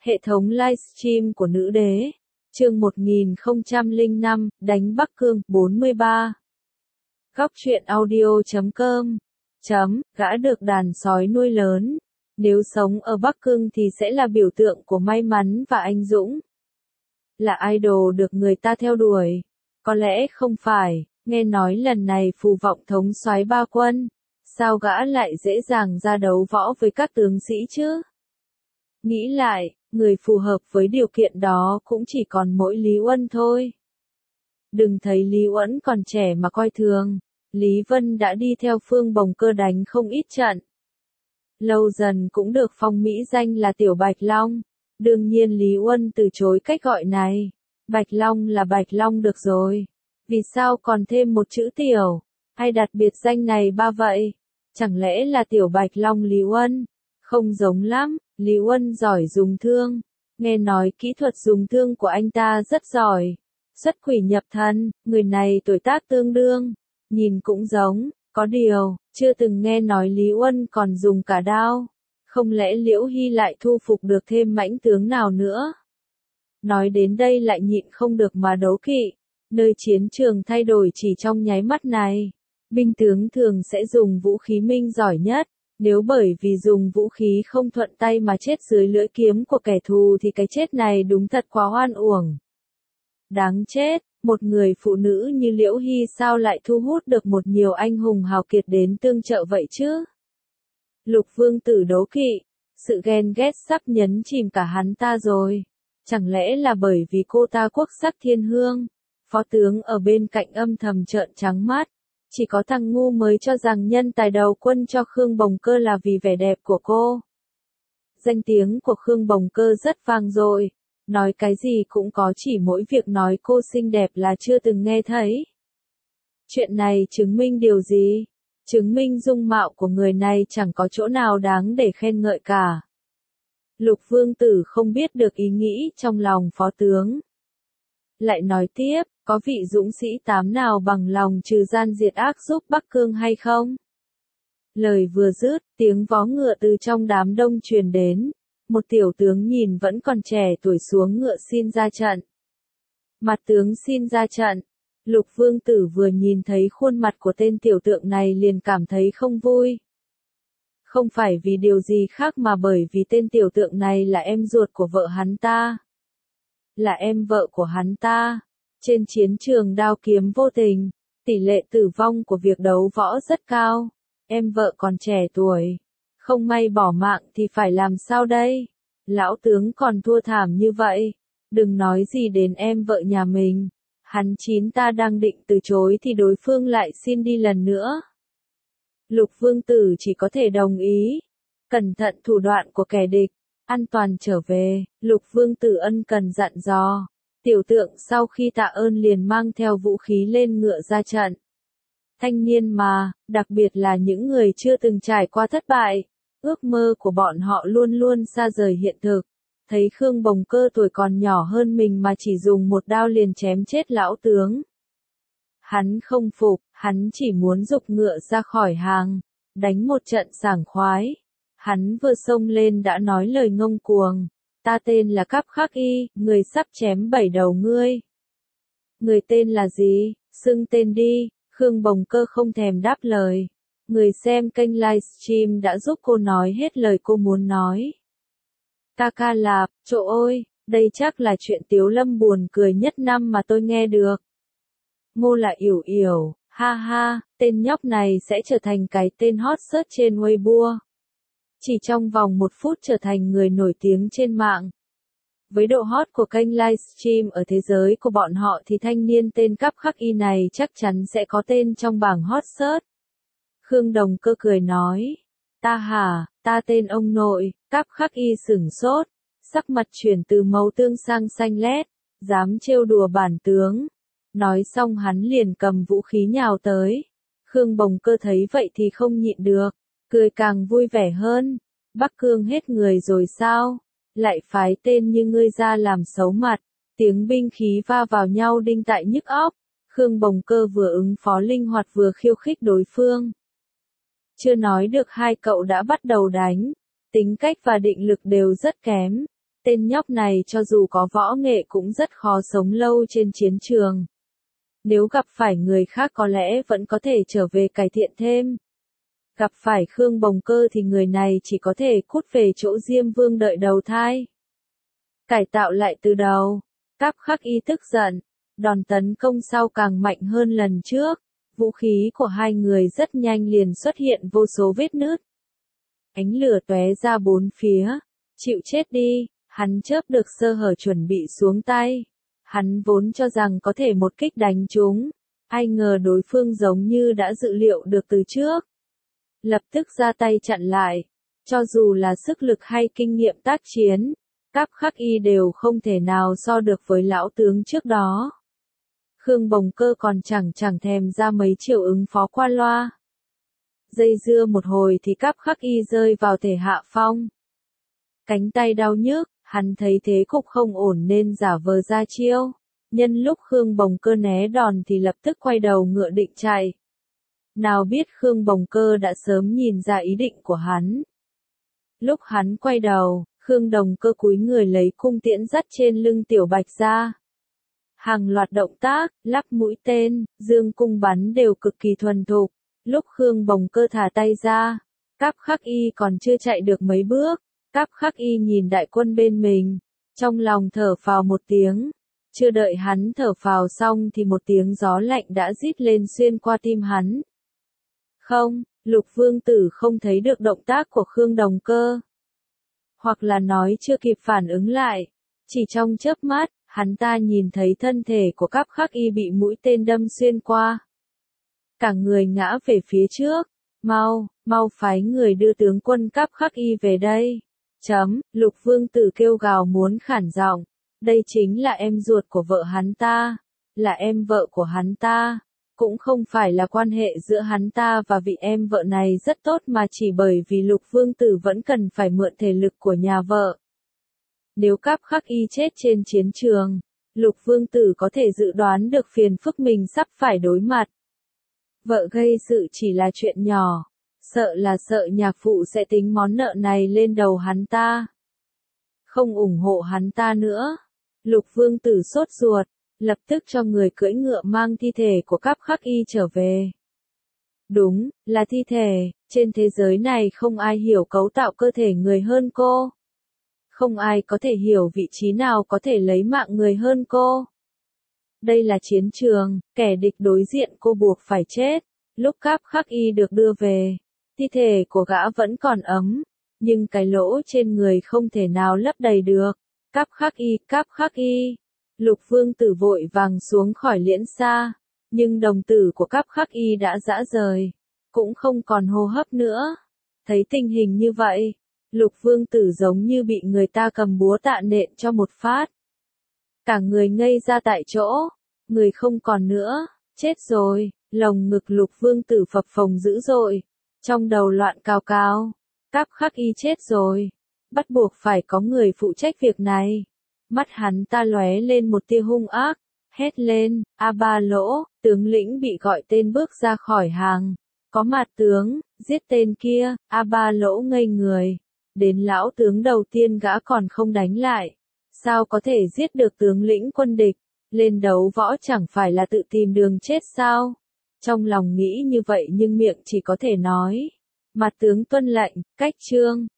Hệ thống livestream của nữ đế. Chương 1005, đánh Bắc Cương, 43. Góc truyện audio.com. Gã được đàn sói nuôi lớn. Nếu sống ở Bắc Cương thì sẽ là biểu tượng của may mắn và anh dũng. Là idol được người ta theo đuổi. Có lẽ không phải, nghe nói lần này phù vọng thống soái ba quân. Sao gã lại dễ dàng ra đấu võ với các tướng sĩ chứ? Nghĩ lại, người phù hợp với điều kiện đó cũng chỉ còn mỗi Lý Uân thôi. Đừng thấy Lý Uẩn còn trẻ mà coi thường. Lý Vân đã đi theo Phương Bồng Cơ đánh không ít trận. Lâu dần cũng được phong mỹ danh là Tiểu Bạch Long. Đương nhiên Lý Uân từ chối cách gọi này. Bạch Long là Bạch Long được rồi. Vì sao còn thêm một chữ Tiểu? Hay đặt biệt danh này ba vậy? Chẳng lẽ là Tiểu Bạch Long Lý Uân? Không giống lắm, Lý Uân giỏi dùng thương. Nghe nói kỹ thuật dùng thương của anh ta rất giỏi. Xuất quỷ nhập thần, người này tuổi tác tương đương. Nhìn cũng giống, có điều, chưa từng nghe nói Lý Uân còn dùng cả đao. Không lẽ Liễu Hy lại thu phục được thêm mãnh tướng nào nữa? Nói đến đây lại nhịn không được mà đố kỵ. Nơi chiến trường thay đổi chỉ trong nháy mắt này. Binh tướng thường sẽ dùng vũ khí minh giỏi nhất. Nếu bởi vì dùng vũ khí không thuận tay mà chết dưới lưỡi kiếm của kẻ thù thì cái chết này đúng thật quá oan uổng. Đáng chết, một người phụ nữ như Liễu Hy sao lại thu hút được một nhiều anh hùng hào kiệt đến tương trợ vậy chứ? Lục Vương Tử đố kỵ, sự ghen ghét sắp nhấn chìm cả hắn ta rồi. Chẳng lẽ là bởi vì cô ta quốc sắc thiên hương? Phó tướng ở bên cạnh âm thầm trợn trắng mắt. Chỉ có thằng ngu mới cho rằng nhân tài đầu quân cho Khương Bồng Cơ là vì vẻ đẹp của cô. Danh tiếng của Khương Bồng Cơ rất vang dội. Nói cái gì cũng có chỉ mỗi việc nói cô xinh đẹp là chưa từng nghe thấy. Chuyện này chứng minh điều gì? Chứng minh dung mạo của người này chẳng có chỗ nào đáng để khen ngợi cả. Lục Vương Tử không biết được ý nghĩ trong lòng phó tướng. Lại nói tiếp, có vị dũng sĩ tám nào bằng lòng trừ gian diệt ác giúp Bắc Cương hay không? Lời vừa dứt, tiếng vó ngựa từ trong đám đông truyền đến. Một tiểu tướng nhìn vẫn còn trẻ tuổi xuống ngựa xin ra trận. Mặt tướng xin ra trận. Lục Vương Tử vừa nhìn thấy khuôn mặt của tên tiểu tượng này liền cảm thấy không vui. Không phải vì điều gì khác mà bởi vì tên tiểu tượng này là em ruột của vợ hắn ta. Là em vợ của hắn ta. Trên chiến trường đao kiếm vô tình, tỷ lệ tử vong của việc đấu võ rất cao. Em vợ còn trẻ tuổi. Không may bỏ mạng thì phải làm sao đây? Lão tướng còn thua thảm như vậy. Đừng nói gì đến em vợ nhà mình. Hắn chín ta đang định từ chối thì đối phương lại xin đi lần nữa. Lục Vương Tử chỉ có thể đồng ý. Cẩn thận thủ đoạn của kẻ địch. An toàn trở về. Lục Vương Tử ân cần dặn dò. Tiểu tượng sau khi tạ ơn liền mang theo vũ khí lên ngựa ra trận. Thanh niên mà, đặc biệt là những người chưa từng trải qua thất bại. Ước mơ của bọn họ luôn luôn xa rời hiện thực. Thấy Khương Bồng Cơ tuổi còn nhỏ hơn mình mà chỉ dùng một đao liền chém chết lão tướng. Hắn không phục, hắn chỉ muốn giục ngựa ra khỏi hàng, đánh một trận sảng khoái. Hắn vừa xông lên đã nói lời ngông cuồng. Ta tên là Cáp Khắc Y, người sắp chém 7 đầu ngươi. Người tên là gì? Xưng tên đi. Khương Bồng Cơ không thèm đáp lời. Người xem kênh livestream đã giúp cô nói hết lời cô muốn nói. Ca Lạp, chỗ ôi, đây chắc là chuyện Tiếu Lâm buồn cười nhất năm mà tôi nghe được. Ngô là Yểu Yểu, ha ha, tên nhóc này sẽ trở thành cái tên hot search trên Weibo. Chỉ trong vòng 1 phút trở thành người nổi tiếng trên mạng. Với độ hot của kênh livestream ở thế giới của bọn họ thì thanh niên tên Cáp Khắc Y này chắc chắn sẽ có tên trong bảng hot search. Khương Đồng Cơ cười nói. Ta hả, ta tên ông nội. Cáp Khắc Y sửng sốt. Sắc mặt chuyển từ màu tương sang xanh lét. Dám trêu đùa bản tướng. Nói xong hắn liền cầm vũ khí nhào tới. Khương Bồng Cơ thấy vậy thì không nhịn được. Cười càng vui vẻ hơn. Bắc Cương hết người rồi sao? Lại phái tên như ngươi ra làm xấu mặt. Tiếng binh khí va vào nhau đinh tại nhức óc. Khương Bồng Cơ vừa ứng phó linh hoạt vừa khiêu khích đối phương. Chưa nói được hai cậu đã bắt đầu đánh. Tính cách và định lực đều rất kém. Tên nhóc này cho dù có võ nghệ cũng rất khó sống lâu trên chiến trường. Nếu gặp phải người khác có lẽ vẫn có thể trở về cải thiện thêm. Gặp phải Khương Bồng Cơ thì người này chỉ có thể cút về chỗ Diêm Vương đợi đầu thai. Cải tạo lại từ đầu. Cáp Khắc Y tức giận. Đòn tấn công sau càng mạnh hơn lần trước. Vũ khí của hai người rất nhanh liền xuất hiện vô số vết nứt. Ánh lửa tóe ra bốn phía. Chịu chết đi, hắn chớp được sơ hở chuẩn bị xuống tay. Hắn vốn cho rằng có thể một kích đánh chúng. Ai ngờ đối phương giống như đã dự liệu được từ trước. Lập tức ra tay chặn lại. Cho dù là sức lực hay kinh nghiệm tác chiến, Cáp Khắc Y đều không thể nào so được với lão tướng trước đó. Khương Bồng Cơ còn chẳng thèm ra mấy chiêu ứng phó qua loa. Dây dưa một hồi thì Cáp Khắc Y rơi vào thể hạ phong. Cánh tay đau nhức, hắn thấy thế cục không ổn nên giả vờ ra chiêu. Nhân lúc Khương Bồng Cơ né đòn thì lập tức quay đầu ngựa định chạy. Nào biết Khương Bồng Cơ đã sớm nhìn ra ý định của hắn. Lúc hắn quay đầu, Khương Đồng Cơ cúi người lấy cung tiễn dắt trên lưng Tiểu Bạch ra. Hàng loạt động tác, lắp mũi tên, dương cung bắn đều cực kỳ thuần thục. Lúc Khương Bồng Cơ thả tay ra, Cáp Khắc Y còn chưa chạy được mấy bước. Cáp Khắc Y nhìn đại quân bên mình, trong lòng thở phào một tiếng. Chưa đợi hắn thở phào xong thì một tiếng gió lạnh đã rít lên xuyên qua tim hắn. Không, Lục Vương Tử không thấy được động tác của Khương Đồng Cơ. Hoặc là nói chưa kịp phản ứng lại. Chỉ trong chớp mắt, hắn ta nhìn thấy thân thể của Cáp Khắc Y bị mũi tên đâm xuyên qua. Cả người ngã về phía trước. Mau phái người đưa tướng quân Cáp Khắc Y về đây. Lục Vương Tử kêu gào muốn khản giọng. Đây chính là em ruột của vợ hắn ta. Là em vợ của hắn ta. Cũng không phải là quan hệ giữa hắn ta và vị em vợ này rất tốt mà chỉ bởi vì Lục Vương Tử vẫn cần phải mượn thể lực của nhà vợ. Nếu Cáp Khắc Y chết trên chiến trường, Lục Vương Tử có thể dự đoán được phiền phức mình sắp phải đối mặt. Vợ gây sự chỉ là chuyện nhỏ, sợ nhạc phụ sẽ tính món nợ này lên đầu hắn ta. Không ủng hộ hắn ta nữa. Lục Vương Tử sốt ruột, lập tức cho người cưỡi ngựa mang thi thể của Cáp Khắc Y trở về. Đúng, là thi thể, trên thế giới này không ai hiểu cấu tạo cơ thể người hơn cô. Không ai có thể hiểu vị trí nào có thể lấy mạng người hơn cô. Đây là chiến trường, kẻ địch đối diện cô buộc phải chết. Lúc Cáp Khắc Y được đưa về, thi thể của gã vẫn còn ấm, nhưng cái lỗ trên người không thể nào lấp đầy được. Cáp Khắc Y. Lục Vương Tử vội vàng xuống khỏi liễn xa, nhưng đồng tử của Cáp Khắc Y đã rã rời, cũng không còn hô hấp nữa. Thấy tình hình như vậy, Lục Vương Tử giống như bị người ta cầm búa tạ nện cho một phát. Cả người ngây ra tại chỗ, người không còn nữa, chết rồi, lồng ngực Lục Vương Tử phập phồng dữ dội, trong đầu loạn cào cào. Cáp Khắc Y chết rồi, bắt buộc phải có người phụ trách việc này. Mắt hắn ta lóe lên một tia hung ác, hét lên, A Ba Lỗ, tướng lĩnh bị gọi tên bước ra khỏi hàng. Có mặt tướng, giết tên kia. A Ba Lỗ ngây người. Đến lão tướng đầu tiên gã còn không đánh lại. Sao có thể giết được tướng lĩnh quân địch? Lên đấu võ chẳng phải là tự tìm đường chết sao? Trong lòng nghĩ như vậy nhưng miệng chỉ có thể nói. Mặt tướng tuân lệnh, cách trương.